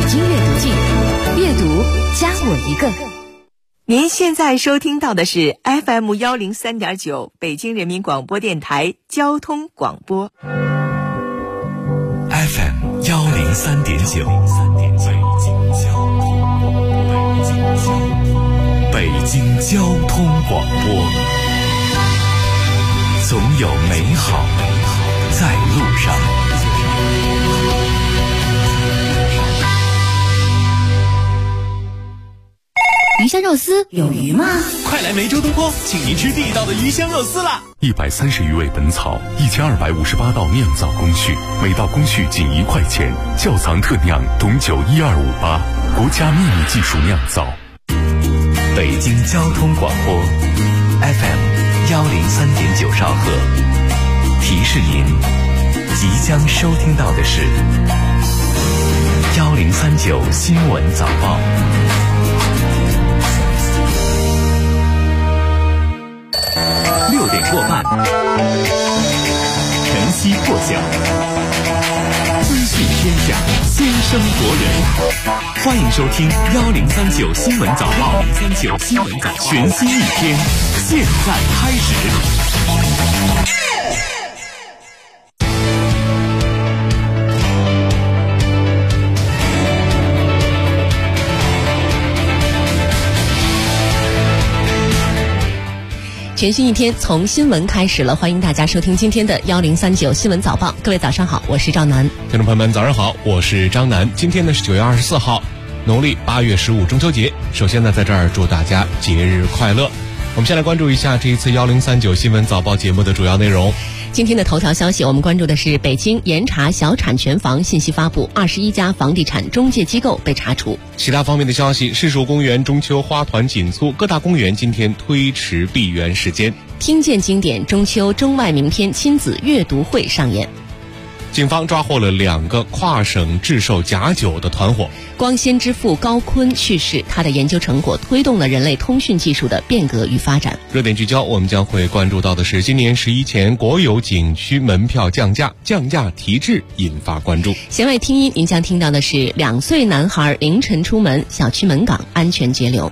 京阅读季，阅读加我一个。 您现在收听到的是 FM103.9 北京人民广播电台交通广播。 FM103.9 北京交通广播，总有美好在路上。 鱼香肉丝有鱼吗？ 快来梅州东坡，请您吃地道的鱼香肉丝啦 ！130余味本草，1258道酿造工序，每道工序仅1块钱，窖藏特酿董酒12588，国家秘密技术酿造。北京交通广播 FM103.9 兆赫，提示您即将收听到的是1039新闻早报。6点过半，晨曦破晓，资讯天下，先声夺人。欢迎收听1039新闻早报，1039新闻早报，全新一天，现在开始。 全新一天从新闻开始了，欢迎大家收听今天的1039新闻早报。各位早上好，我是赵楠。 听众朋友们早上好，我是张楠。今天呢是9月24号，农历8月15中秋节。首先呢在这儿祝大家节日快乐。我们先来关注一下这一次1039新闻早报节目的主要内容。 今天的头条消息，我们关注的是北京严查小产权房信息发布，21家房地产中介机构被查处。 其他方面的消息，市属公园中秋花团锦簇，各大公园今天推迟闭园时间。 听见经典中秋中外名篇亲子阅读会上演。 警方抓获了2个跨省制售假酒的团伙。 光纤之父高锟去世，他的研究成果推动了人类通讯技术的变革与发展。 热点聚焦，我们将会关注到的是今年11前国有景区门票降价提质引发关注。 弦外听音，您将听到的是2岁男孩凌晨出门，小区门岗安全截流。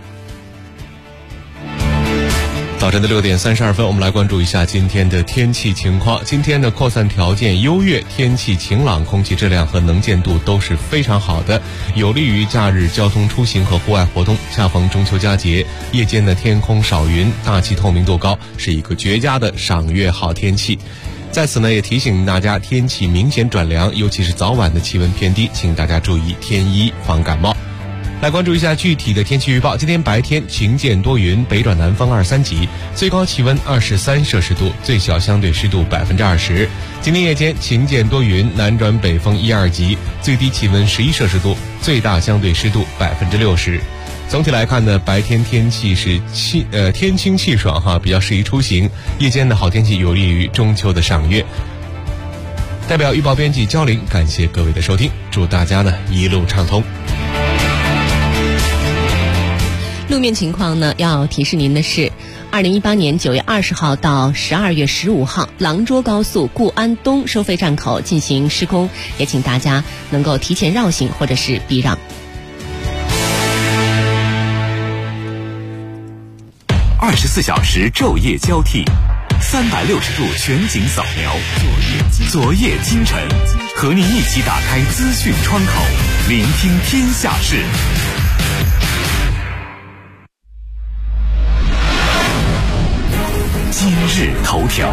早晨的6点32分，我们来关注一下今天的天气情况。今天的扩散条件优越，天气晴朗，空气质量和能见度都是非常好的，有利于假日交通出行和户外活动。恰逢中秋佳节，夜间的天空少云，大气透明度高，是一个绝佳的赏月好天气。在此呢，也提醒大家，天气明显转凉，尤其是早晚的气温偏低，请大家注意添衣防感冒。来关注一下具体的天气预报。今天白天晴间多云，北转南风2、3级，最高气温23摄氏度，最小相对湿度20%。今天夜间晴间多云，南转北风1、2级，最低气温11摄氏度，最大相对湿度60%。总体来看呢，白天天气是天清气爽哈，比较适宜出行。夜间的好天气有利于中秋的赏月。代表预报编辑焦玲，感谢各位的收听，祝大家呢一路畅通。 路面情况呢，要提示您的是，2018年9月20号到12月15号，廊涿高速固安东收费站口进行施工，也请大家能够提前绕行或者是避让。 24小时昼夜交替，360度全景扫描，昨夜今晨，和您一起打开资讯窗口，聆听天下事。今日头条。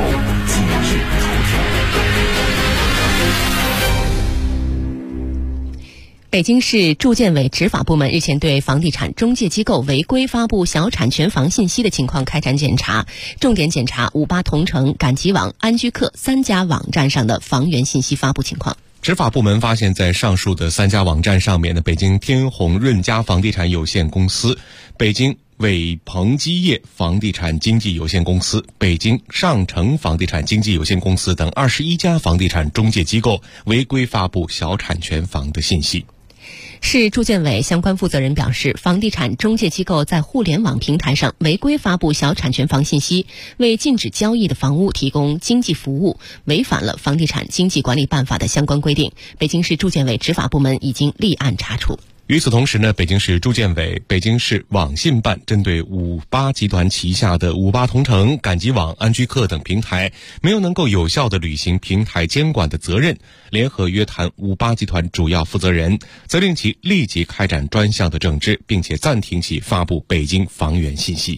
北京市住建委执法部门日前对房地产中介机构违规发布小产权房信息的情况开展检查，重点检查58同城、赶集网、安居客3家网站上的房源信息发布情况。 执法部门发现，在上述的3家网站上面的北京天虹润家房地产有限公司、北京伟鹏基业房地产经纪有限公司、北京上城房地产经纪有限公司等21家房地产中介机构违规发布小产权房的信息。 市住建委相关负责人表示，房地产中介机构在互联网平台上违规发布小产权房信息，为禁止交易的房屋提供经济服务，违反了《房地产经济管理办法》的相关规定。北京市住建委执法部门已经立案查处。 与此同时呢，北京市住建委、北京市网信办针对58集团旗下的58同城、赶集网、安居客等平台没有能够有效地履行平台监管的责任，联合约谈58集团主要负责人，责令其立即开展专项的整治，并且暂停其发布北京房源信息。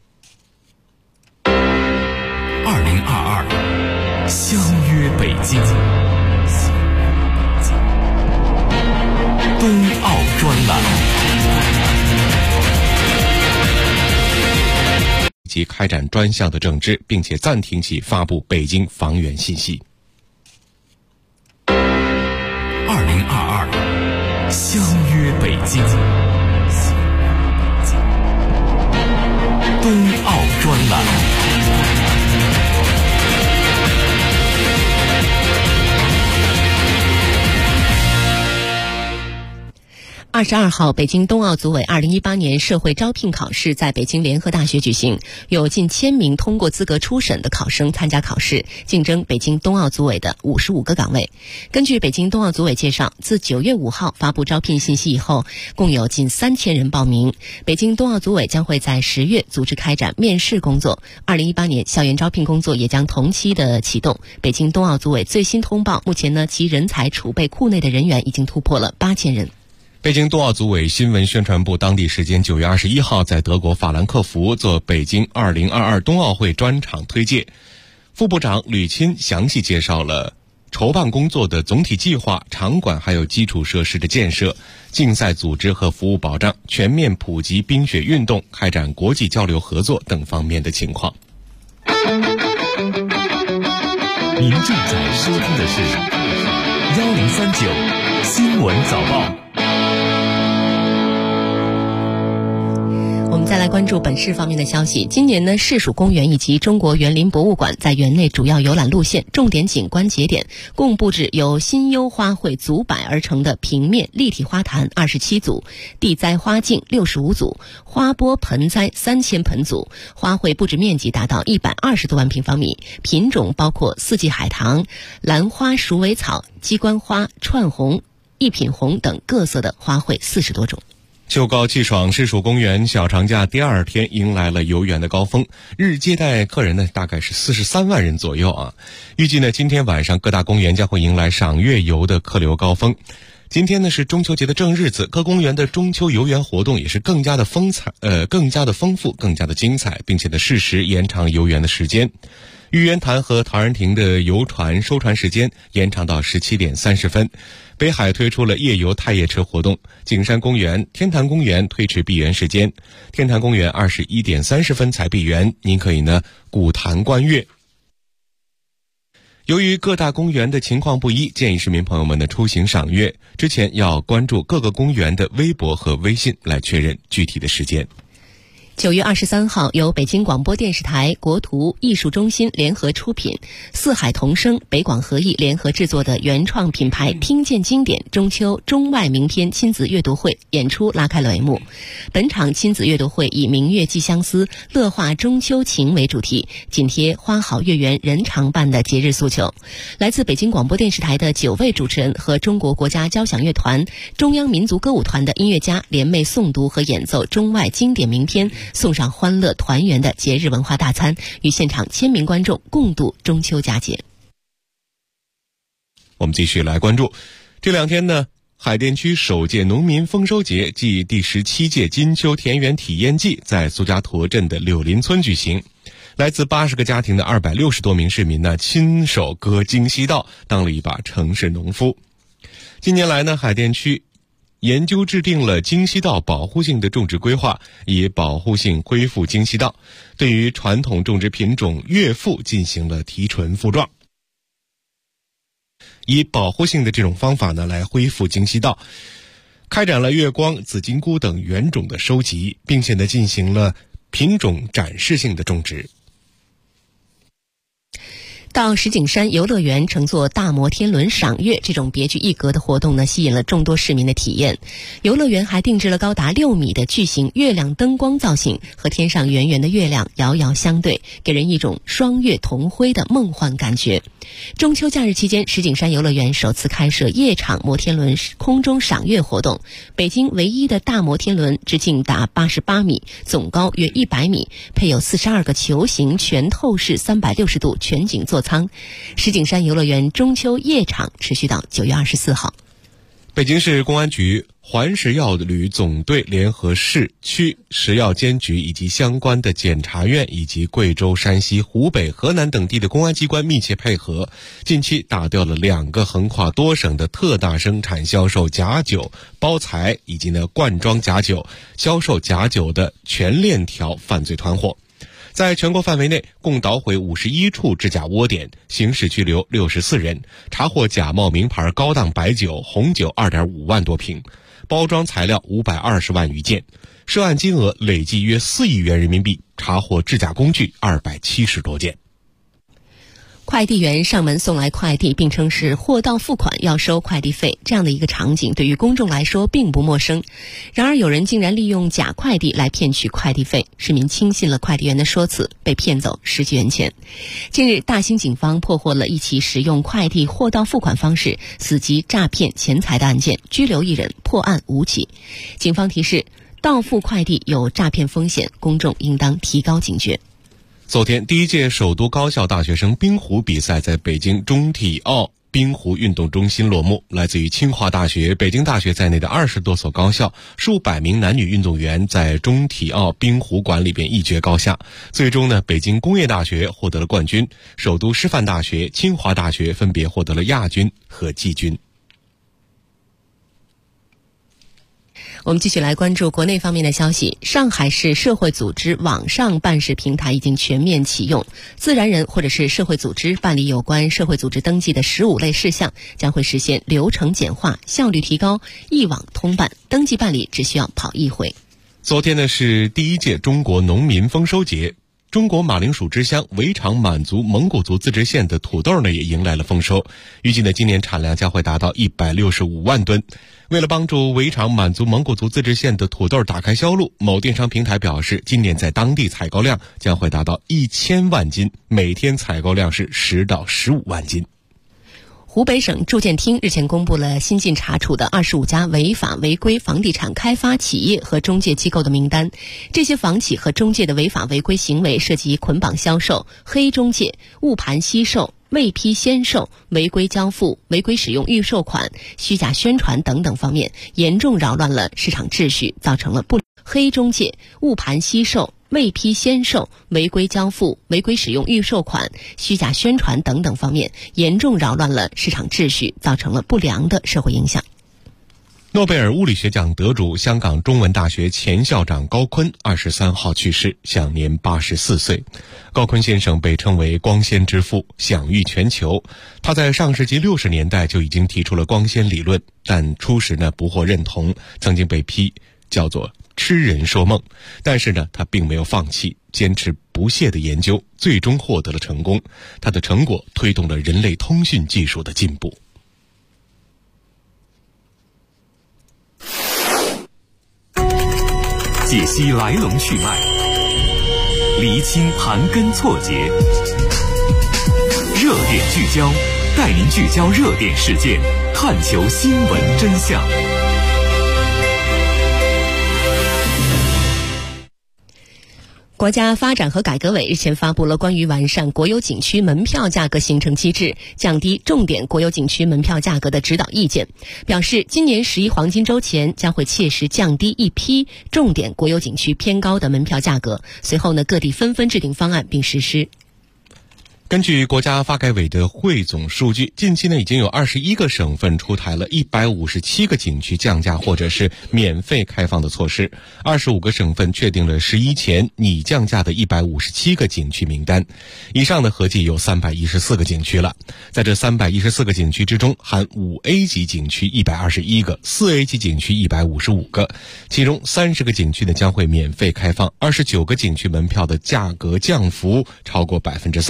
2022相约北京冬奥专栏， 即开展专项的整治，并且暂停其发布北京房源信息。 2022相约北京冬奥专栏。 22号，北京冬奥组委2018年社会招聘考试在北京联合大学举行，有近1000名通过资格初审的考生参加考试，竞争北京冬奥组委的55个岗位。根据北京冬奥组委介绍，自9月5号发布招聘信息以后，共有近3000人报名。北京冬奥组委将会在10月组织开展面试工作，2018年校园招聘工作也将同期的启动。北京冬奥组委最新通报，目前呢，其人才储备库内的人员已经突破了8000人。 北京冬奥组委新闻宣传部当地时间9月21号在德国法兰克福做北京2022冬奥会专场推介，副部长吕钦详细介绍了筹办工作的总体计划、场馆还有基础设施的建设、竞赛组织和服务保障、全面普及冰雪运动、开展国际交流合作等方面的情况。 您正在收听的是1039新闻早报。 我们再来关注本市方面的消息。今年呢，市属公园以及中国园林博物馆在园内主要游览路线、重点景观节点共布置由新优花卉组摆而成的平面立体花坛27组、地栽花径65组、花钵盆栽3000盆组，花卉布置面积达到120多万平方米，品种包括四季海棠、兰花鼠尾草、鸡冠花、串红、一品红等各色的花卉40多种。 秋高气爽，市属公园小长假第2天迎来了游园的高峰，日接待客人呢大概是43万人左右啊。预计呢今天晚上各大公园将会迎来赏月游的客流高峰。今天呢是中秋节的正日子，各公园的中秋游园活动也是更加的丰富、更加的精彩，并且呢适时延长游园的时间。玉渊潭和陶然亭的游船收船时间延长到17点30分。北海推出了夜游太夜车活动，景山公园、天坛公园推迟闭园时间，天坛公园21点30分才闭园，您可以呢古潭观月。由于各大公园的情况不一，建议市民朋友们的出行赏月之前要关注各个公园的微博和微信来确认具体的时间。 9月23号，由北京广播电视台、国图艺术中心联合出品，四海同声、北广合艺联合制作的原创品牌听见经典中秋中外名篇亲子阅读会演出拉开了帷幕。本场亲子阅读会以明月寄相思、乐化中秋情为主题，紧贴花好月圆人常办的节日诉求。来自北京广播电视台的9位主持人和中国国家交响乐团、中央民族歌舞团的音乐家联袂诵读和演奏中外经典名篇，送上欢乐团圆的节日文化大餐，与现场1000名观众共度中秋佳节。 我们继续来关注，这2天呢，海淀区首届农民丰收节暨第17届金秋田园体验季在苏家坨镇的柳林村举行。来自80个家庭的260多名市民呢，亲手割京西稻，当了一把城市农夫。近年来呢，海淀区研究制定了京西稻保护性的种植规划，以保护性恢复京西稻，对于传统种植品种越富进行了提纯复壮，以保护性的这种方法呢来恢复京西稻，开展了月光、紫金菇等原种的收集，并且呢进行了品种展示性的种植。 到石景山游乐园乘坐大摩天轮赏月，这种别具一格的活动呢，吸引了众多市民的体验。游乐园还定制了高达6米的巨型月亮灯光造型，和天上圆圆的月亮遥遥相对，给人一种双月同辉的梦幻感觉。中秋假日期间，石景山游乐园首次开设夜场摩天轮空中赏月活动。北京唯一的大摩天轮直径达88米，总高约100米，配有42个球形全透视360度全景座舱。石景山游乐园中秋夜场持续到9月24号。 北京市公安局环食药旅总队联合市区食药监局以及相关的检察院以及贵州、山西、湖北、河南等地的公安机关密切配合，近期打掉了2个横跨多省的特大生产销售假酒、包材以及罐装假酒、销售假酒的全链条犯罪团伙。在全国范围内共捣毁51处制假窝点，刑事拘留64人，查获假冒名牌高档白酒、红酒 2.5 万多瓶，包装材料520万余件，涉案金额累计约4亿元人民币，查获制假工具270多件。 快递员上门送来快递，并称是货到付款要收快递费，这样的一个场景对于公众来说并不陌生。然而有人竟然利用假快递来骗取快递费，市民轻信了快递员的说辞，被骗走10几元钱。近日，大兴警方破获了一起使用快递货到付款方式死机诈骗钱财的案件，拘留1人，破案5起。警方提示，到付快递有诈骗风险，公众应当提高警觉。 昨天，第1届首都高校大学生冰壶比赛在北京中体奥冰壶运动中心落幕。来自于清华大学、北京大学在内的20多所高校，数百名男女运动员在中体奥冰壶馆里边一决高下。最终北京工业大学获得了冠军，首都师范大学、清华大学分别获得了亚军和季军。 我们继续来关注国内方面的消息。上海市社会组织网上办事平台已经全面启用，自然人或者是社会组织办理有关社会组织登记的15类事项，将会实现流程简化、效率提高、一网通办，登记办理只需要跑1回。 昨天是第1届中国农民丰收节。中国马铃薯之乡围场满族蒙古族自治县的土豆也迎来了丰收，预计今年产量将会达到165万吨。为了帮助围场满族蒙古族自治县的土豆打开销路，某电商平台表示，今年在当地采购量将会达到1000万斤，每天采购量是10到15万斤。 湖北省住建厅日前公布了新近查处的25家违法违规房地产开发企业和中介机构的名单。这些房企和中介的违法违规行为涉及捆绑销售、黑中介、误盘惜售、未批先售、违规交付、违规使用预售款、虚假宣传等等方面，严重扰乱了市场秩序，造成了黑中介、误盘惜售、未批先售、违规交付、违规使用预售款、虚假宣传等等方面，严重扰乱了市场秩序，造成了不良的社会影响。 诺贝尔物理学奖得主、香港中文大学前校长高锟23号去世，享年84岁。高锟先生被称为光纤之父，享誉全球。他在上世纪60年代就已经提出了光纤理论，但初时不获认同，曾经被批叫做痴人说梦。但是他并没有放弃，坚持不懈的研究，最终获得了成功。他的成果推动了人类通讯技术的进步。 解析来龙去脉，厘清盘根错节，热点聚焦，带您聚焦热点事件，探求新闻真相。 国家发展和改革委日前发布了关于完善国有景区门票价格形成机制、降低重点国有景区门票价格的指导意见，表示今年11黄金周前将会切实降低一批重点国有景区偏高的门票价格。随后各地纷纷制定方案并实施。 根据国家发改委的汇总数据，近期已经有21个省份出台了157个景区降价或者是免费开放的措施，25个省份确定了11前拟降价的157个景区名单，以上合计有314个景区了。在这314个景区之中，含5A 级景区121个，4A 级景区155个，其中30个景区将会免费开放，29个景区门票的价格降幅超过30%。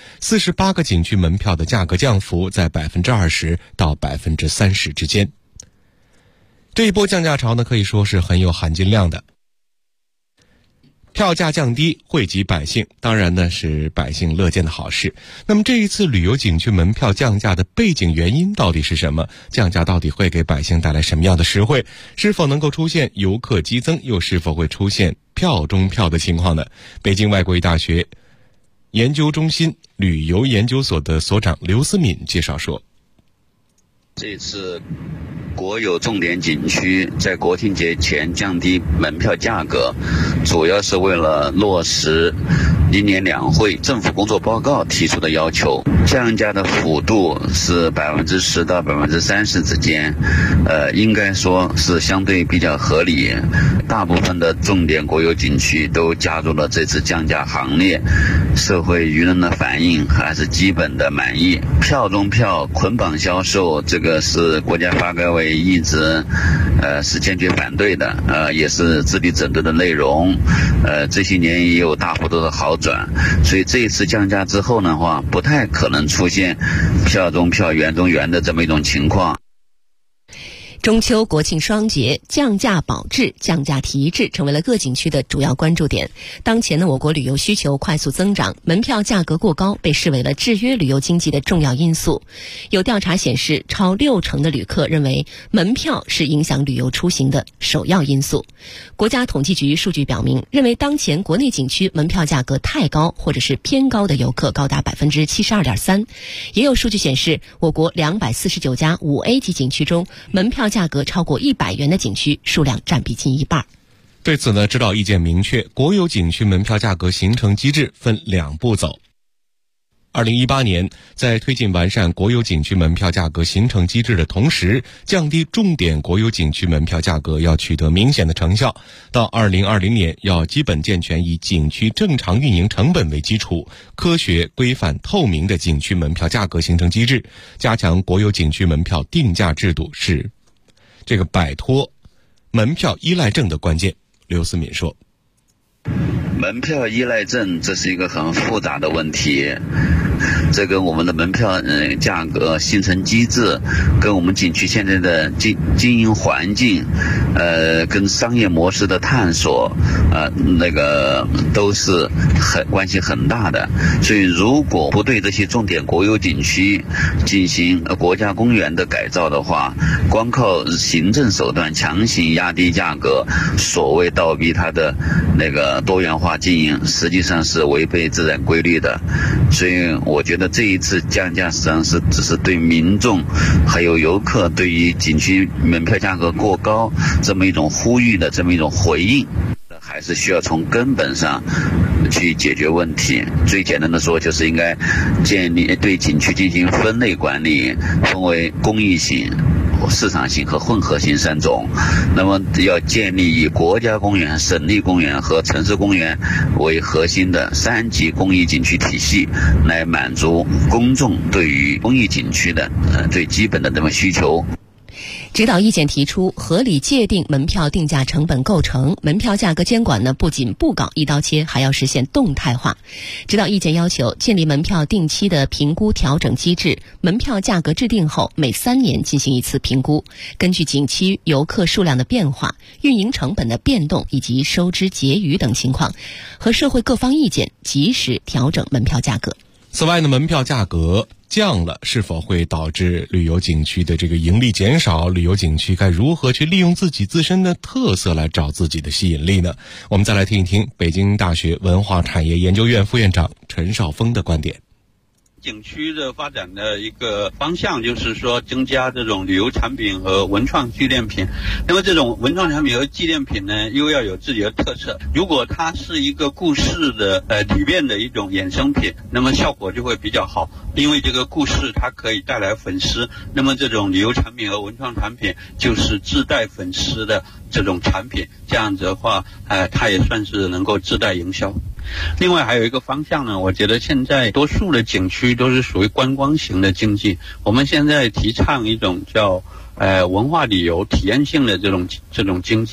48个景区门票的价格降幅在20%到30%之间。这一波降价潮呢，可以说是很有含金量的。票价降低，惠及百姓，当然呢是百姓乐见的好事。那么这一次旅游景区门票降价的背景原因到底是什么？降价到底会给百姓带来什么样的实惠？是否能够出现游客激增，又是否会出现票中票的情况呢？北京外国语大学研究中心旅游研究所的所长刘思敏介绍说， 这次国有重点景区在国庆节前降低门票价格，主要是为了落实1年2会政府工作报告提出的要求，降价的幅度是10%到30%之间，应该说是相对比较合理。大部分的重点国有景区都加入了这次降价行列，社会舆论的反应还是基本的满意。票中票捆绑销售，这个是国家发改委一直是坚决反对的，也是治理整顿的内容，这些年也有大幅度的好转，所以这一次降价之后的话，不太可能出现票中票圆中圆的这么一种情况。 中秋国庆双节降价保质、降价提质成为了各景区的主要关注点。当前呢，我国旅游需求快速增长，门票价格过高被视为了制约旅游经济的重要因素。有调查显示，超60%的旅客认为门票是影响旅游出行的首要因素。国家统计局数据表明，认为当前国内景区门票价格太高或者是偏高的游客高达 72.3%。也有数据显示，我国249家5A 级景区中，门票价格超过100元的景区数量占比近一半。 对此呢，指导意见明确，国有景区门票价格形成机制分2步走。2018年，在推进完善国有景区门票价格形成机制的同时，降低重点国有景区门票价格要取得明显的成效。到2020年，要基本健全以景区正常运营成本为基础，科学、规范、透明的景区门票价格形成机制，加强国有景区门票定价制度，是这个摆脱门票依赖症的关键。刘思敏说， 门票依赖症这是一个很复杂的问题，这跟我们的门票价格形成机制，跟我们景区现在的经营环境，跟商业模式的探索，那个都是关系很大的。所以如果不对这些重点国有景区进行国家公园的改造的话，光靠行政手段强行压低价格，所谓倒逼它的那个多元化经营，实际上是违背自然规律的。所以我觉得这一次降价实际上是只是对民众还有游客对于景区门票价格过高这么一种呼吁的这么一种回应，还是需要从根本上去解决问题。最简单的说，就是应该建立对景区进行分类管理，分为公益性、市场性和混合性3种。那么要建立以国家公园、省立公园和城市公园为核心的3级公益景区体系，来满足公众对于公益景区的最基本的这么需求。 指导意见提出，合理界定门票定价成本构成，门票价格监管呢不仅不搞一刀切，还要实现动态化。指导意见要求建立门票定期的评估调整机制，门票价格制定后每3年进行一次评估，根据景区游客数量的变化、运营成本的变动以及收支结余等情况，和社会各方意见及时调整门票价格。 此外呢，门票价格降了，是否会导致旅游景区的这个盈利减少？旅游景区该如何去利用自己自身的特色来找自己的吸引力呢？我们再来听一听北京大学文化产业研究院副院长陈少峰的观点。 景区的发展的一个方向就是说增加这种旅游产品和文创纪念品。那么这种文创产品和纪念品呢，又要有自己的特色。如果它是一个故事的里面的一种衍生品，那么效果就会比较好，因为这个故事它可以带来粉丝。那么这种旅游产品和文创产品就是自带粉丝的这种产品，这样子的话它也算是能够自带营销。另外还有一个方向呢，我觉得现在多数的景区都是属于观光型的经济，我们现在提倡一种叫文化旅游体验性的这种经济。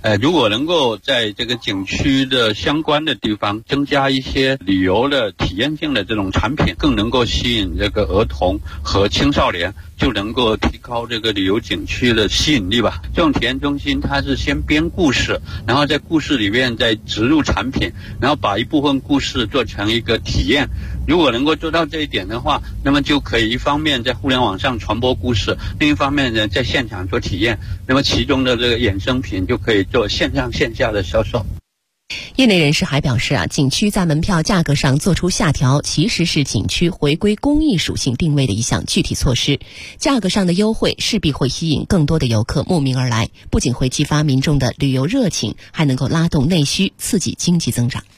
如果能够在这个景区的相关的地方增加一些旅游的体验性的这种产品，更能够吸引这个儿童和青少年，就能够提高这个旅游景区的吸引力吧。这种体验中心它是先编故事，然后在故事里面再植入产品，然后把一部分故事做成一个体验。如果能够做到这一点的话，那么就可以一方面在互联网上传播故事，另一方面呢在现场做体验，那么其中的这个衍生品就可以做线上线下的销售。 业内人士还表示景区在门票价格上做出下调，其实是景区回归公益属性定位的一项具体措施。价格上的优惠势必会吸引更多的游客慕名而来，不仅会激发民众的旅游热情，还能够拉动内需，刺激经济增长。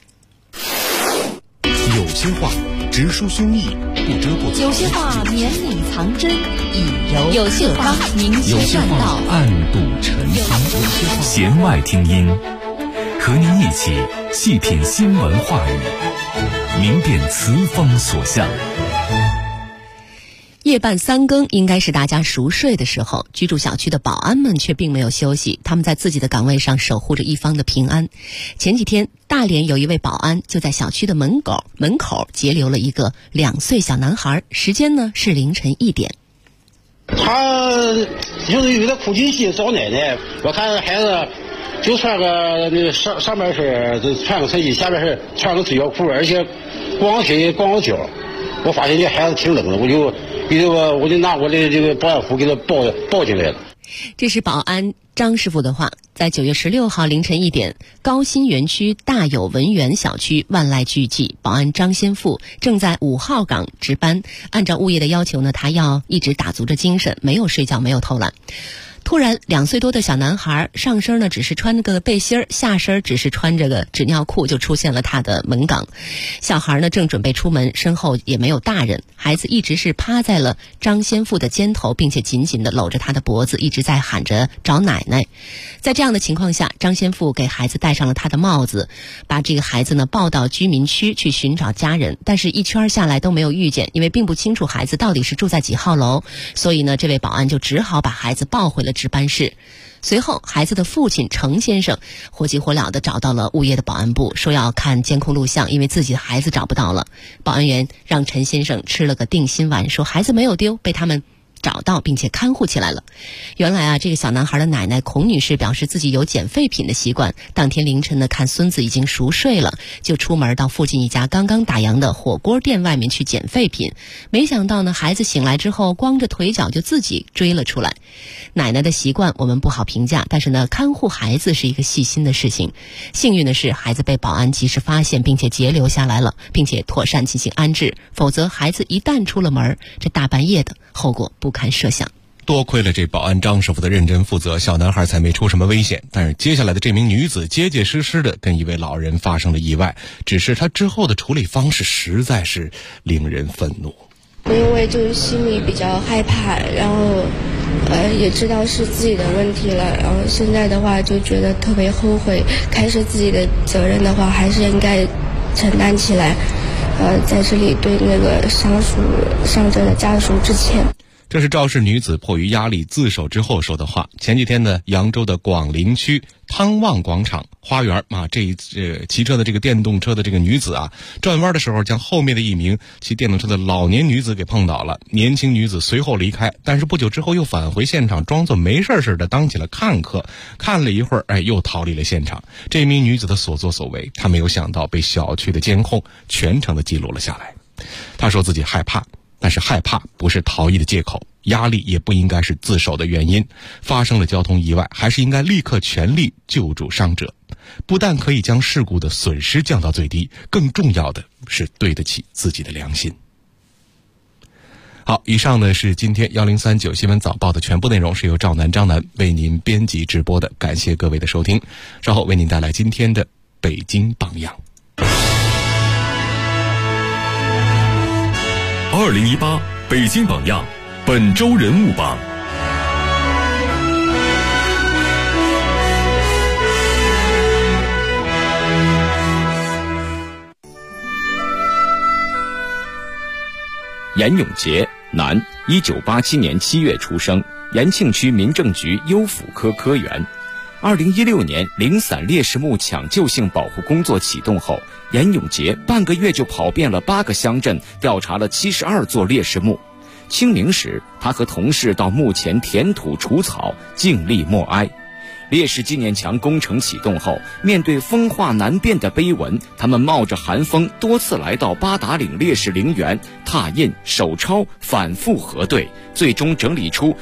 有些话直抒胸臆，不遮不有些话绵里藏针，以柔有些话明有些说道， 话暗度陈仓，弦外听音，和您一起细品新闻话语，明辨词风所向。 夜半三更应该是大家熟睡的时候，居住小区的保安们却并没有休息，他们在自己的岗位上守护着一方的平安。前几天，大连有一位保安就在小区的门口截留了一个2岁小男孩，时间呢是凌晨1点。 他就是有点哭唧唧找奶奶，我看孩子就穿个那个上半身就穿个衬衣，下半身穿个追腰裤，而且光腿光个脚。我发现这孩子挺冷的，我就拿我的这个保安服给他抱进来了。 这是保安张师傅的话。在9月16号凌晨1点，高新园区大有文园小区万籁俱寂，保安张先富正在5号岗值班。按照物业的要求呢，他要一直打足着精神，没有睡觉，没有偷懒。突然2岁多的小男孩上身呢只是穿个背心，下身只是穿着个纸尿裤，就出现了他的门岗。小孩呢正准备出门，身后也没有大人，孩子一直是趴在了张先富的肩头，并且紧紧地搂着他的脖子，一直在喊着找奶奶。在这样的情况下，张先富给孩子戴上了他的帽子，把这个孩子呢抱到居民区去寻找家人，但是一圈下来都没有遇见，因为并不清楚孩子到底是住在几号楼，所以呢这位保安就只好把孩子抱回了值班室。随后孩子的父亲程先生火急火燎地找到了物业的保安部，说要看监控录像，因为自己的孩子找不到了。保安员让陈先生吃了个定心丸，说孩子没有丢，被他们找到并且看护起来了。原来这个小男孩的奶奶孔女士表示自己有捡废品的习惯，当天凌晨呢看孙子已经熟睡了，就出门到附近一家刚刚打烊的火锅店外面去捡废品，没想到呢孩子醒来之后光着腿脚就自己追了出来。奶奶的习惯我们不好评价，但是呢看护孩子是一个细心的事情。幸运的是孩子被保安及时发现并且截留下来了，并且妥善进行安置，否则孩子一旦出了门，这大半夜的后果不堪设想。 多亏了这保安张师傅的认真负责，小男孩才没出什么危险。但是接下来的这名女子结结实实的跟一位老人发生了意外，只是她之后的处理方式实在是令人愤怒。 因为就是心里比较害怕，然后也知道是自己的问题了，然后现在的话就觉得特别后悔，开始自己的责任的话还是应该承担起来。在这里对那个伤者的家属致歉。 这是肇事女子迫于压力自首之后说的话。前几天呢，扬州的广陵区汤旺广场花园骑车的这个电动车的这个女子转弯的时候将后面的一名骑电动车的老年女子给碰倒了，年轻女子随后离开，但是不久之后又返回现场，装作没事似的当起了看客，看了一会儿又逃离了现场。这名女子的所作所为，她没有想到被小区的监控全程的记录了下来。她说自己害怕，但是害怕不是逃逸的借口，压力也不应该是自首的原因。发生了交通意外，还是应该立刻全力救助伤者，不但可以将事故的损失降到最低，更重要的是对得起自己的良心。好，以上呢是今天1039新闻早报的全部内容，是由赵南张楠为您编辑直播的，感谢各位的收听。稍后为您带来今天的北京榜样。 2018北京榜样本周人物榜。 严永杰，男，1987年7月出生，延庆区民政局优抚科科员。 2016年零散烈士墓抢救性保护工作启动后，严永杰半个月就跑遍了8个乡镇，调查了72座烈士墓。清明时，他和同事到墓前填土除草，静立默哀。烈士纪念墙工程启动后，面对风化难辨的碑文，他们冒着寒风多次来到八达岭烈士陵园，拓印、手抄，反复核对，最终整理出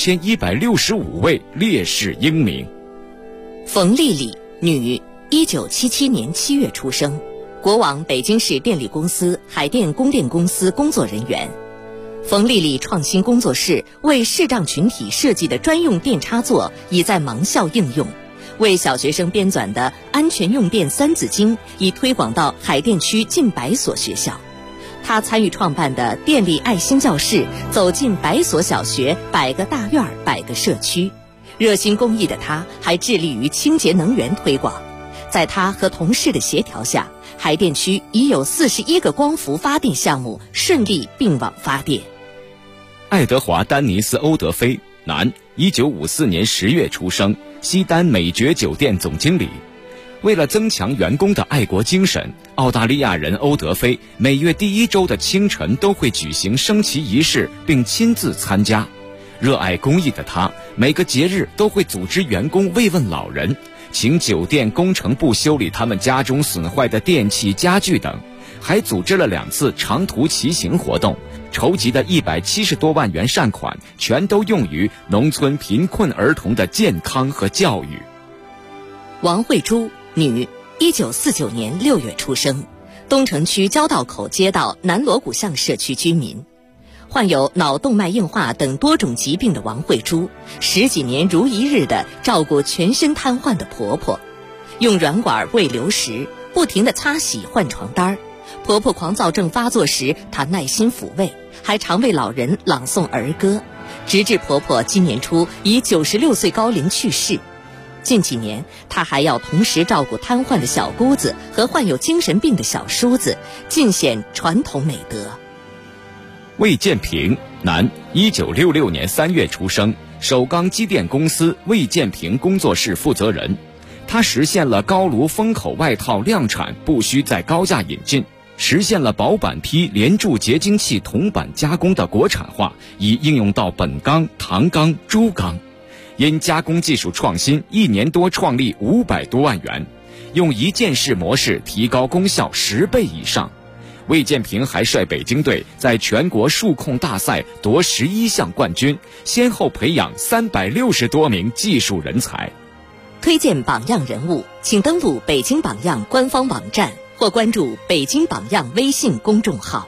2165位烈士英名。 冯丽丽，女，1977年7月出生，国网北京市电力公司海淀供电公司工作人员。冯丽丽创新工作室为视障群体设计的专用电插座已在盲校应用，为小学生编纂的安全用电三字经已推广到海淀区近100所学校。她参与创办的电力爱心教室走进100所小学、100个大院、100个社区。热心公益的她还致力于清洁能源推广。在她和同事的协调下，海淀区已有41个光伏发电项目顺利并网发电。 爱德华·丹尼斯·欧德菲，男，1954年10月出生，西单美爵酒店总经理。为了增强员工的爱国精神，澳大利亚人欧德菲每月第1周的清晨都会举行升旗仪式，并亲自参加。热爱公益的他，每个节日都会组织员工慰问老人，请酒店工程部修理他们家中损坏的电器、家具等，还组织了2次长途骑行活动。筹集的170多万元善款全都用于农村贫困儿童的健康和教育。 王慧珠，女，1949年6月出生，东城区交道口街道南锣鼓巷社区居民。患有脑动脉硬化等多种疾病的王慧珠，10几年如一日地照顾全身瘫痪的婆婆，用软管喂流食，不停地擦洗换床单。婆婆狂躁症发作时，她耐心抚慰，还常为老人朗诵儿歌，直至婆婆今年初以96岁高龄去世。近几年，她还要同时照顾瘫痪的小姑子和患有精神病的小叔子，尽显传统美德。 魏建平，男，1966年3月出生，首钢机电公司魏建平工作室负责人。他实现了高炉封口外套量产不需再高价引进，实现了薄板坯连铸结晶器铜板加工的国产化，已应用到本钢、唐钢、珠钢。因加工技术创新，1年多创立500多万元，用一件式模式提高功效10倍以上。魏建平还率北京队在全国数控大赛夺11项冠军，先后培养360多名技术人才。 推荐榜样人物，请登录北京榜样官方网站或关注北京榜样微信公众号。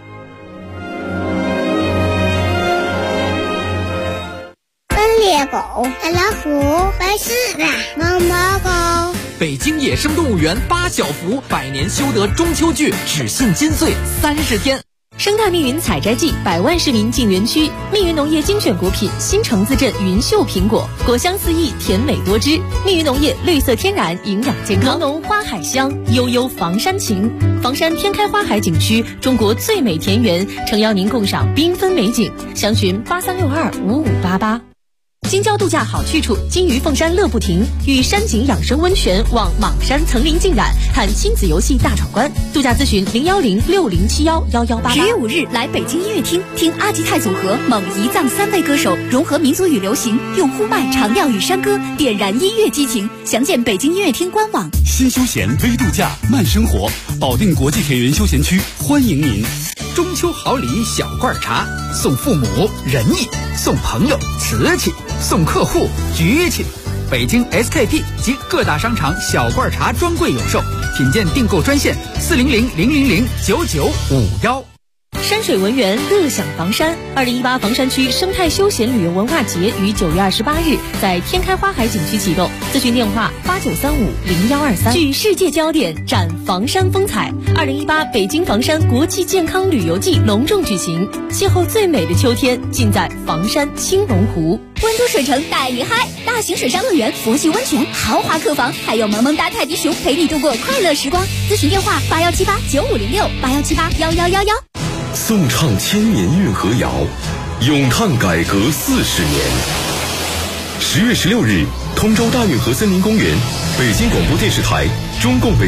斑鬣狗、大老虎、白狮子、毛毛狗。 北京野生动物园8小福100年修得中秋剧，只信金穗30天。 生态密云采摘季，100万市民进园区。密云农业精选果品新城自镇云秀苹果，果香四溢，甜美多汁。密云农业绿色天然，营养健康。浓浓花海香，悠悠房山情。房山天开花海景区，中国最美田园，诚邀您共赏缤纷美景。详询83625588。京郊度假好去处，金鱼凤山乐不停，与山景养生温泉望莽山层林尽染，看亲子游戏大闯关。度假咨询01060711188。 10月5日来北京音乐厅，听阿吉泰组合蒙彝藏3位歌手融合民族与流行，用呼麦、长调与山歌点燃音乐激情。详见北京音乐厅官网。 新休闲微度假慢生活，保定国际田园休闲区欢迎您。 中秋好礼小罐茶，送父母仁义，送朋友瓷器，送客户局气。北京 SKP 及各大商场小罐茶专柜有售，品鉴订购专线400-000-9951。 山水文园乐享房山，2018房山区生态休闲旅游文化节于9月28日在天开花海景区启动，咨询电话89350123。聚世界焦点，展房山风采。2018北京房山国际健康旅游季隆重举行，邂逅最美的秋天，尽在房山青龙湖。 温都水城带你嗨，大型水上乐园、佛系温泉、豪华客房，还有萌萌哒泰迪熊陪你度过快乐时光。咨询电话81789506，81781111。 颂唱千年运河谣，咏叹改革40年。10月16日， 通州大运河森林公园，北京广播电视台，中共北